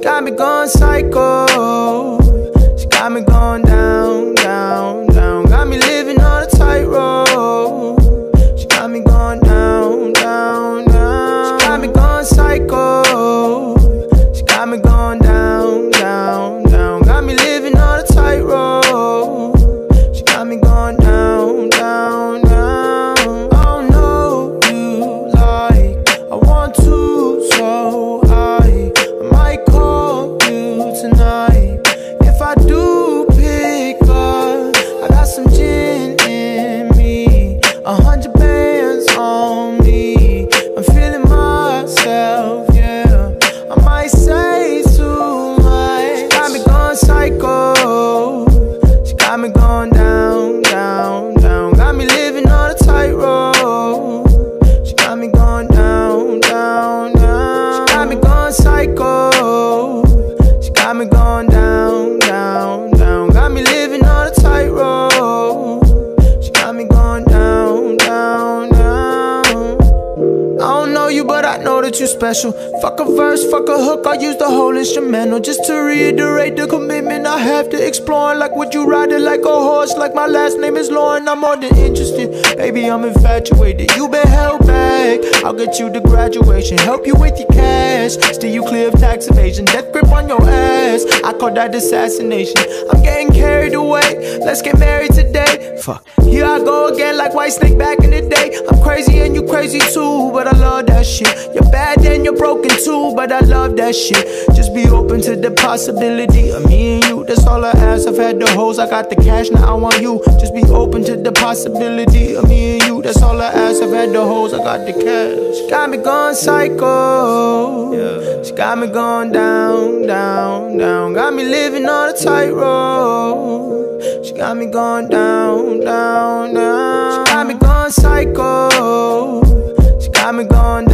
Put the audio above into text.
got me going psycho. She got me going down, down, down. Got me living on a tightrope. She got me going down, down, down. She got me going psycho. She got me going down, down, down. Got me living on a tightrope. She got me going down, down, down. I don't know you like I want to, so I might call you tonight. If I do pick up, I got some gin in me, 100 bands on me. I'm feeling myself, yeah. I might say too much. She got me going psycho. She got me going down, down, down. Got me living on a tightrope. She got me going down, down, down. She got me going psycho. She got me going down, down, down. Got me living on a tightrope. She got me going down, down, down. I don't know you, but I know that you special. Fuck a verse, fuck a hook, I use the whole instrumental. Just to reiterate the commitment I have to exploring. Like, would you ride it like a horse? Like my last name is Lauren, I'm more than interested. Baby, I'm infatuated, you been held back. I'll get you to graduation, help you with your cash, steer you clear of tax evasion, death grip on your ass. I call that assassination. I'm getting carried away, let's get married today. Fuck, here I go again like Whitesnake back in the day. I'm crazy and you crazy too, but I love that shit. You're bad and you're broken too, but I love that shit. Just be open to the possibility of me and you, that's all I ask. I've had the hoes, I got the cash, now I want you. Just be open to the possibility of me and you, that's all I ask. I've had the hoes, I got the cash. She got me going psycho, yeah. She got me going down, down, down. Got me living on a tightrope. She got me going down, down, down. She got me going psycho. She got me going down.